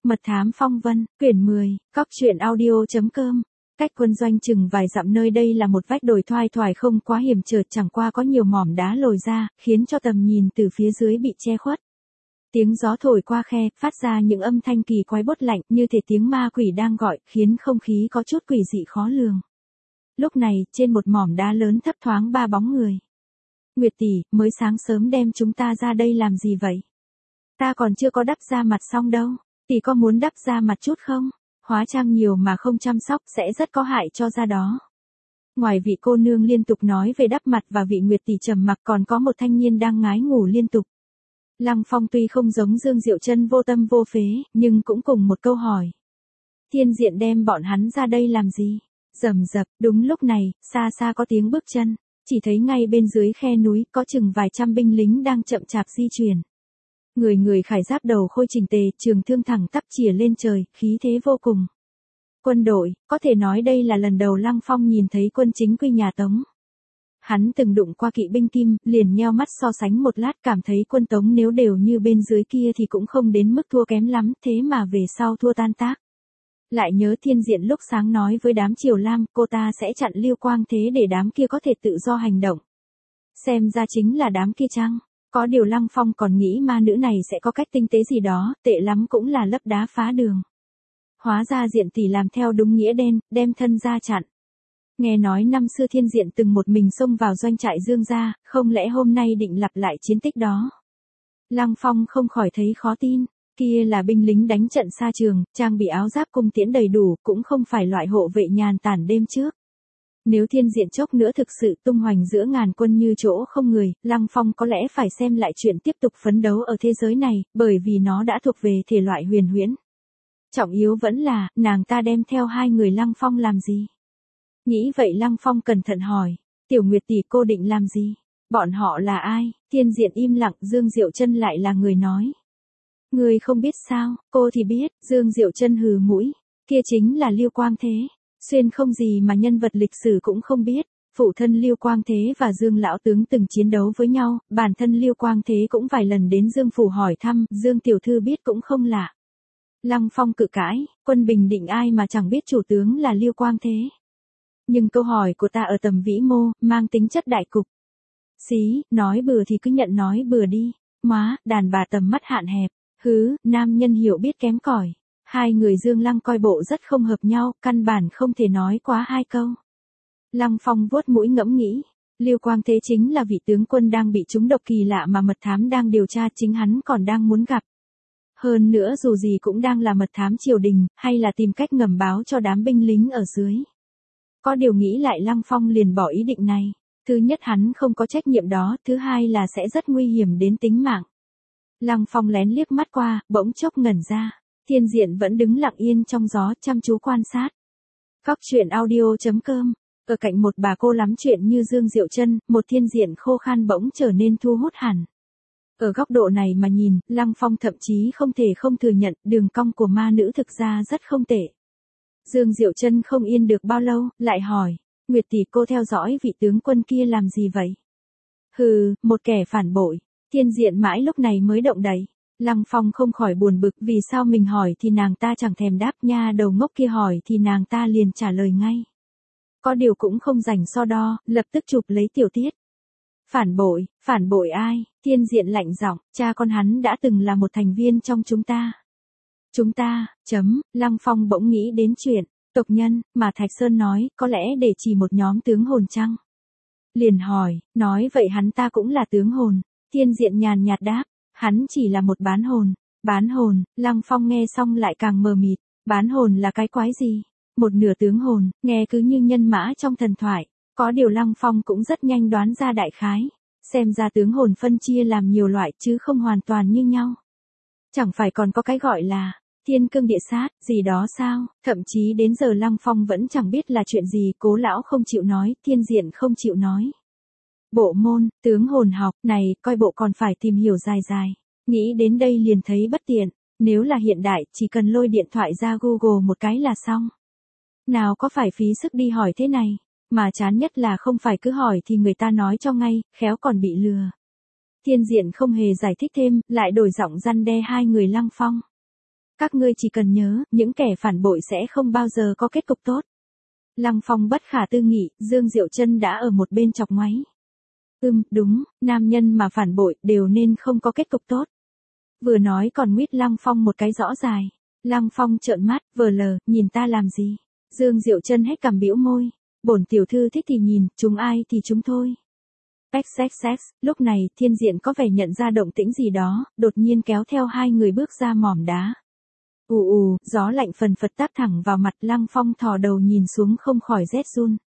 Mật thám phong vân, quyển 10, Cóc truyện audio.com. Cách quân doanh chừng vài dặm nơi đây là một vách đồi thoai thoải không quá hiểm trở, chẳng qua có nhiều mỏm đá lồi ra, khiến cho tầm nhìn từ phía dưới bị che khuất. Tiếng gió thổi qua khe, phát ra những âm thanh kỳ quái bốt lạnh, như thể tiếng ma quỷ đang gọi, khiến không khí có chút quỷ dị khó lường. Lúc này, trên một mỏm đá lớn thấp thoáng ba bóng người. Nguyệt tỷ, mới sáng sớm đem chúng ta ra đây làm gì vậy? Ta còn chưa có đắp da mặt xong đâu. Tỷ có muốn đắp da mặt chút không? Hóa trang nhiều mà không chăm sóc sẽ rất có hại cho da đó. Ngoài vị cô nương liên tục nói về đắp mặt và vị Nguyệt tỷ trầm mặc, còn có một thanh niên đang ngái ngủ liên tục. Lăng Phong tuy không giống Dương Diệu Chân vô tâm vô phế, nhưng cũng cùng một câu hỏi. Thiên Diện đem bọn hắn ra đây làm gì? Rầm rập, đúng lúc này, xa xa có tiếng bước chân, chỉ thấy ngay bên dưới khe núi có chừng vài trăm binh lính đang chậm chạp di chuyển. Người người khải giáp đầu khôi chỉnh tề, trường thương thẳng tắp chìa lên trời, khí thế vô cùng. Quân đội, có thể nói đây là lần đầu Lăng Phong nhìn thấy quân chính quy nhà Tống. Hắn từng đụng qua kỵ binh Kim, liền nheo mắt so sánh một lát, cảm thấy quân Tống nếu đều như bên dưới kia thì cũng không đến mức thua kém lắm, thế mà về sau thua tan tác. Lại nhớ Thiên Diện lúc sáng nói với đám Triều Lam, cô ta sẽ chặn Liêu Quang Thế để đám kia có thể tự do hành động. Xem ra chính là đám kia chăng? Có điều Lăng Phong còn nghĩ ma nữ này sẽ có cách tinh tế gì đó, tệ lắm cũng là lấp đá phá đường. Hóa ra Diện tỷ làm theo đúng nghĩa đen, đem thân ra chặn. Nghe nói năm xưa Thiên Diện từng một mình xông vào doanh trại Dương gia, không lẽ hôm nay định lặp lại chiến tích đó? Lăng Phong không khỏi thấy khó tin, kia là binh lính đánh trận xa trường, trang bị áo giáp cung tiễn đầy đủ, cũng không phải loại hộ vệ nhàn tản đêm trước. Nếu Thiên Diện chốc nữa thực sự tung hoành giữa ngàn quân như chỗ không người, Lăng Phong có lẽ phải xem lại chuyện tiếp tục phấn đấu ở thế giới này, bởi vì nó đã thuộc về thể loại huyền huyễn. Trọng yếu vẫn là, nàng ta đem theo hai người Lăng Phong làm gì? Nghĩ vậy Lăng Phong cẩn thận hỏi, Tiểu Nguyệt tỷ cô định làm gì? Bọn họ là ai? Thiên Diện im lặng, Dương Diệu Chân lại là người nói. Người không biết sao, cô thì biết, Dương Diệu Chân hừ mũi, kia chính là Liêu Quang Thế. Xuyên không gì mà nhân vật lịch sử cũng không biết, phụ thân Liêu Quang Thế và Dương lão tướng từng chiến đấu với nhau, bản thân Liêu Quang Thế cũng vài lần đến Dương phủ hỏi thăm, Dương tiểu thư biết cũng không lạ. Lăng Phong cự cãi, quân Bình Định ai mà chẳng biết chủ tướng là Liêu Quang Thế. Nhưng câu hỏi của ta ở tầm vĩ mô, mang tính chất đại cục. Xí, nói bừa thì cứ nhận nói bừa đi, má, đàn bà tầm mắt hạn hẹp, hứ, nam nhân hiểu biết kém cỏi. Hai người Dương Lăng coi bộ rất không hợp nhau, căn bản không thể nói quá hai câu. Lăng Phong vuốt mũi ngẫm nghĩ, Liêu Quang Thế chính là vị tướng quân đang bị trúng độc kỳ lạ mà mật thám đang điều tra, chính hắn còn đang muốn gặp. Hơn nữa dù gì cũng đang là mật thám triều đình, hay là tìm cách ngầm báo cho đám binh lính ở dưới. Có điều nghĩ lại Lăng Phong liền bỏ ý định này. Thứ nhất hắn không có trách nhiệm đó, thứ hai là sẽ rất nguy hiểm đến tính mạng. Lăng Phong lén liếc mắt qua, bỗng chốc ngẩn ra. Thiên Diện vẫn đứng lặng yên trong gió, chăm chú quan sát. Cóc truyện audio.com. Ở cạnh một bà cô lắm chuyện như Dương Diệu Chân, một Thiên Diện khô khan bỗng trở nên thu hút hẳn. Ở góc độ này mà nhìn, Lăng Phong thậm chí không thể không thừa nhận, đường cong của ma nữ thực ra rất không tệ. Dương Diệu Chân không yên được bao lâu, lại hỏi, Nguyệt tỷ cô theo dõi vị tướng quân kia làm gì vậy? Hừ, một kẻ phản bội. Thiên Diện mãi lúc này mới động đậy. Lăng Phong không khỏi buồn bực, vì sao mình hỏi thì nàng ta chẳng thèm đáp, nha đầu ngốc kia hỏi thì nàng ta liền trả lời ngay. Có điều cũng không rảnh so đo, lập tức chụp lấy tiểu tiết. Phản bội ai? Thiên Diện lạnh giọng, cha con hắn đã từng là một thành viên trong chúng ta. Chúng ta, Lăng Phong bỗng nghĩ đến chuyện, tộc nhân, mà Thạch Sơn nói, có lẽ để chỉ một nhóm tướng hồn chăng? Liền hỏi, nói vậy hắn ta cũng là tướng hồn. Thiên Diện nhàn nhạt đáp, hắn chỉ là một bán hồn. Bán hồn, Lăng Phong nghe xong lại càng mờ mịt, bán hồn là cái quái gì? Một nửa tướng hồn, nghe cứ như nhân mã trong thần thoại. Có điều Lăng Phong cũng rất nhanh đoán ra đại khái. Xem ra tướng hồn phân chia làm nhiều loại chứ không hoàn toàn như nhau. Chẳng phải còn có cái gọi là thiên cương địa sát, gì đó sao? Thậm chí đến giờ Lăng Phong vẫn chẳng biết là chuyện gì, Cố lão không chịu nói, Thiên Diện không chịu nói. Bộ môn, tướng hồn học, này, coi bộ còn phải tìm hiểu dài dài. Nghĩ đến đây liền thấy bất tiện, nếu là hiện đại, chỉ cần lôi điện thoại ra Google một cái là xong. Nào có phải phí sức đi hỏi thế này, mà chán nhất là không phải cứ hỏi thì người ta nói cho ngay, khéo còn bị lừa. Thiên Diện không hề giải thích thêm, lại đổi giọng răn đe hai người Lăng Phong. Các ngươi chỉ cần nhớ, những kẻ phản bội sẽ không bao giờ có kết cục tốt. Lăng Phong bất khả tư nghị, Dương Diệu Trân đã ở một bên chọc ngoáy. Đúng, nam nhân mà phản bội đều nên không có kết cục tốt. Vừa nói còn nguyết Lăng Phong một cái rõ dài. Lăng Phong trợn mắt, vờ lờ, nhìn ta làm gì? Dương Diệu Trân hết cằm bĩu môi. Bổn tiểu thư thích thì nhìn, chúng ai thì chúng thôi. XXX, lúc này, Thiên Diện có vẻ nhận ra động tĩnh gì đó, đột nhiên kéo theo hai người bước ra mỏm đá. Gió lạnh phần phật táp thẳng vào mặt, Lăng Phong thò đầu nhìn xuống không khỏi rét run.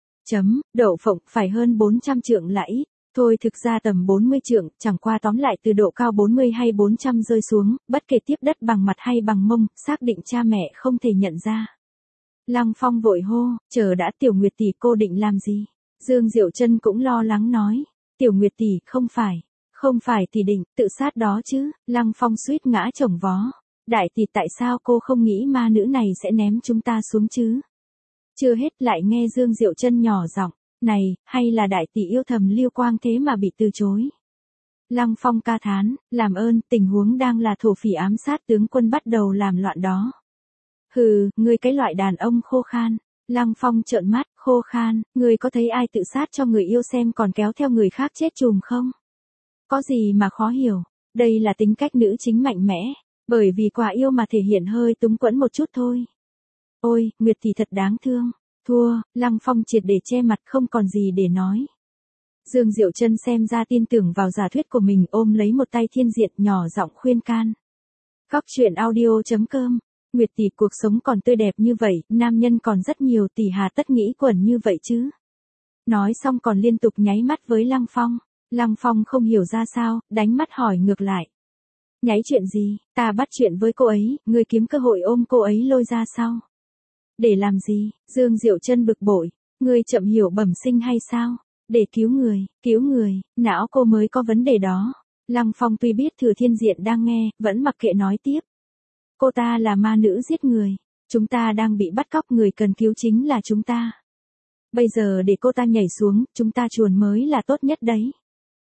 Đậu phộng, phải hơn 400 trượng là ít. Thôi thực ra tầm 40 trượng, chẳng qua tóm lại từ độ cao 40 hay 400 rơi xuống, bất kể tiếp đất bằng mặt hay bằng mông, xác định cha mẹ không thể nhận ra. Lăng Phong vội hô, chờ đã, Tiểu Nguyệt tỷ cô định làm gì? Dương Diệu Trân cũng lo lắng nói, Tiểu Nguyệt tỷ, không phải tỷ định tự sát đó chứ? Lăng Phong suýt ngã chồng vó. Đại tỷ, tại sao cô không nghĩ ma nữ này sẽ ném chúng ta xuống chứ? Chưa hết lại nghe Dương Diệu Trân nhỏ giọng, này, hay là đại tỷ yêu thầm Lưu Quang thế mà bị từ chối? Lăng Phong ca thán, làm ơn, tình huống đang là thổ phỉ ám sát tướng quân bắt đầu làm loạn đó. Hừ, ngươi cái loại đàn ông khô khan. Lăng Phong trợn mắt, khô khan, ngươi có thấy ai tự sát cho người yêu xem còn kéo theo người khác chết chùm không? Có gì mà khó hiểu, đây là tính cách nữ chính mạnh mẽ, bởi vì quả yêu mà thể hiện hơi túng quẫn một chút thôi. Ôi, Nguyệt thì thật đáng thương. Thua, Lăng Phong triệt để che mặt không còn gì để nói. Dương Diệu Trân xem ra tin tưởng vào giả thuyết của mình, ôm lấy một tay Thiên Diện nhỏ giọng khuyên can. Góc truyện audio.com. Nguyệt tỷ, cuộc sống còn tươi đẹp như vậy, nam nhân còn rất nhiều, tỷ hà tất nghĩ quẩn như vậy chứ. Nói xong còn liên tục nháy mắt với Lăng Phong. Lăng Phong không hiểu ra sao, đánh mắt hỏi ngược lại. Nháy chuyện gì, ta bắt chuyện với cô ấy, ngươi kiếm cơ hội ôm cô ấy lôi ra sau. Để làm gì? Dương Diệu Trân bực bội, ngươi chậm hiểu bẩm sinh hay sao? Để cứu người, não cô mới có vấn đề đó. Lăng Phong tuy biết Thừa Thiên Diện đang nghe, vẫn mặc kệ nói tiếp. Cô ta là ma nữ giết người, chúng ta đang bị bắt cóc, người cần cứu chính là chúng ta. Bây giờ để cô ta nhảy xuống, chúng ta chuồn mới là tốt nhất đấy.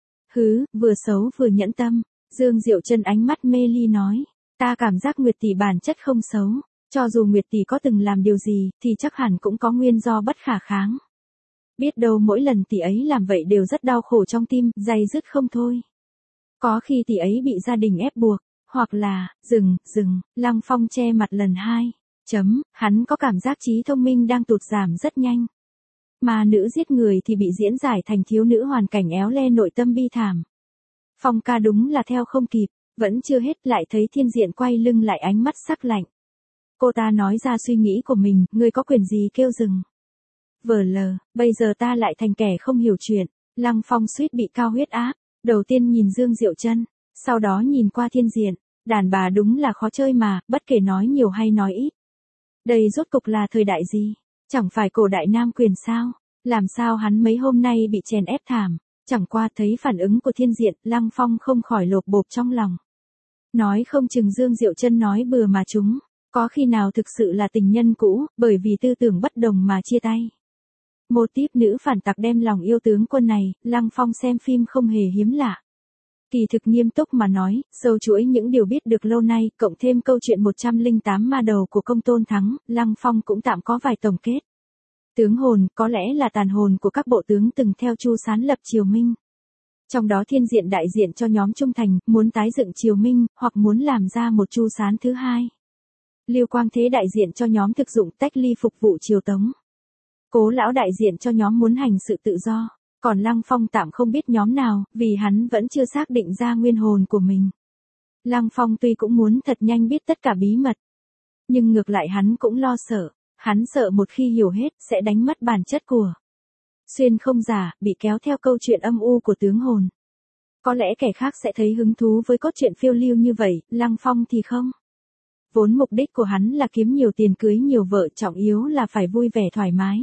Hứ, vừa xấu vừa nhẫn tâm. Dương Diệu Trân ánh mắt mê ly nói, ta cảm giác Nguyệt tỷ bản chất không xấu, cho dù Nguyệt tỷ có từng làm điều gì, thì chắc hẳn cũng có nguyên do bất khả kháng. Biết đâu mỗi lần tỷ ấy làm vậy đều rất đau khổ trong tim, day dứt không thôi. Có khi tỷ ấy bị gia đình ép buộc, hoặc là, dừng, Lăng Phong che mặt lần hai. Hắn có cảm giác trí thông minh đang tụt giảm rất nhanh. Mà nữ giết người thì bị diễn giải thành thiếu nữ hoàn cảnh éo le nội tâm bi thảm. Phong ca đúng là theo không kịp, vẫn chưa hết lại thấy Thiên Diện quay lưng lại, ánh mắt sắc lạnh. Cô ta nói ra suy nghĩ của mình, ngươi có quyền gì kêu dừng. Vờ lờ, bây giờ ta lại thành kẻ không hiểu chuyện. Lăng Phong suýt bị cao huyết áp, đầu tiên nhìn Dương Diệu Trân, sau đó nhìn qua Thiên Diện. Đàn bà đúng là khó chơi mà, bất kể nói nhiều hay nói ít. Đây rốt cục là thời đại gì? Chẳng phải cổ đại nam quyền sao? Làm sao hắn mấy hôm nay bị chèn ép thảm? Chẳng qua thấy phản ứng của Thiên Diện, Lăng Phong không khỏi lột bột trong lòng. Nói không chừng Dương Diệu Trân nói bừa mà chúng, có khi nào thực sự là tình nhân cũ, bởi vì tư tưởng bất đồng mà chia tay. Mô típ nữ phản tặc đem lòng yêu tướng quân này, Lăng Phong xem phim không hề hiếm lạ. Kỳ thực nghiêm túc mà nói, sâu chuỗi những điều biết được lâu nay, cộng thêm câu chuyện 108 ma đầu của Công Tôn Thắng, Lăng Phong cũng tạm có vài tổng kết. Tướng hồn, có lẽ là tàn hồn của các bộ tướng từng theo Chu Sán lập Triều Minh. Trong đó Thiên Diện đại diện cho nhóm trung thành, muốn tái dựng Triều Minh, hoặc muốn làm ra một Chu Sán thứ hai. Lưu Quang Thế đại diện cho nhóm thực dụng tách ly phục vụ Triều Tống. Cố Lão đại diện cho nhóm muốn hành sự tự do. Còn Lăng Phong tạm không biết nhóm nào, vì hắn vẫn chưa xác định ra nguyên hồn của mình. Lăng Phong tuy cũng muốn thật nhanh biết tất cả bí mật, nhưng ngược lại hắn cũng lo sợ. Hắn sợ một khi hiểu hết, sẽ đánh mất bản chất của Xuyên Không Giả, bị kéo theo câu chuyện âm u của tướng hồn. Có lẽ kẻ khác sẽ thấy hứng thú với cốt truyện phiêu lưu như vậy, Lăng Phong thì không. Vốn mục đích của hắn là kiếm nhiều tiền cưới nhiều vợ, trọng yếu là phải vui vẻ thoải mái.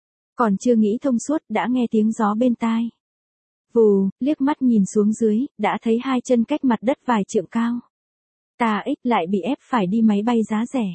Còn chưa nghĩ thông suốt, đã nghe tiếng gió bên tai. Vù, liếc mắt nhìn xuống dưới, đã thấy hai chân cách mặt đất vài trượng cao. Tà ích lại bị ép phải đi máy bay giá rẻ.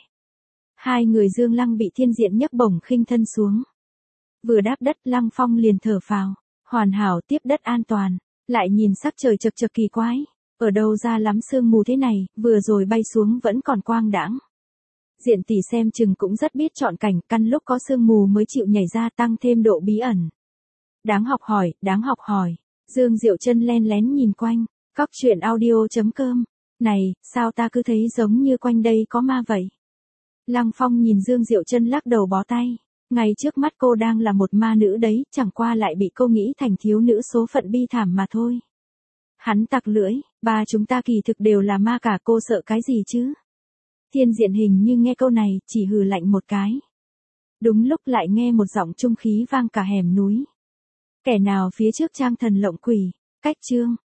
Hai người Dương Lăng bị Thiên Diện nhấc bổng khinh thân xuống. Vừa đáp đất, Lăng Phong liền thở phào, hoàn hảo tiếp đất an toàn, lại nhìn sắc trời chập chập kỳ quái. Ở đâu ra lắm sương mù thế này, vừa rồi bay xuống vẫn còn quang đãng. Diện tỷ xem chừng cũng rất biết chọn cảnh, căn lúc có sương mù mới chịu nhảy ra tăng thêm độ bí ẩn. Đáng học hỏi, đáng học hỏi. Dương Diệu Trân len lén nhìn quanh. Cóc truyện audio.com. Này, sao ta cứ thấy giống như quanh đây có ma vậy? Lăng Phong nhìn Dương Diệu Trân lắc đầu bó tay. Ngay trước mắt cô đang là một ma nữ đấy, chẳng qua lại bị cô nghĩ thành thiếu nữ số phận bi thảm mà thôi. Hắn tặc lưỡi, ba chúng ta kỳ thực đều là ma cả, cô sợ cái gì chứ? Thiên Diện hình như nghe câu này, chỉ hừ lạnh một cái. Đúng lúc lại nghe một giọng trung khí vang cả hẻm núi. Kẻ nào phía trước trang thần lộng quỷ, cách chương.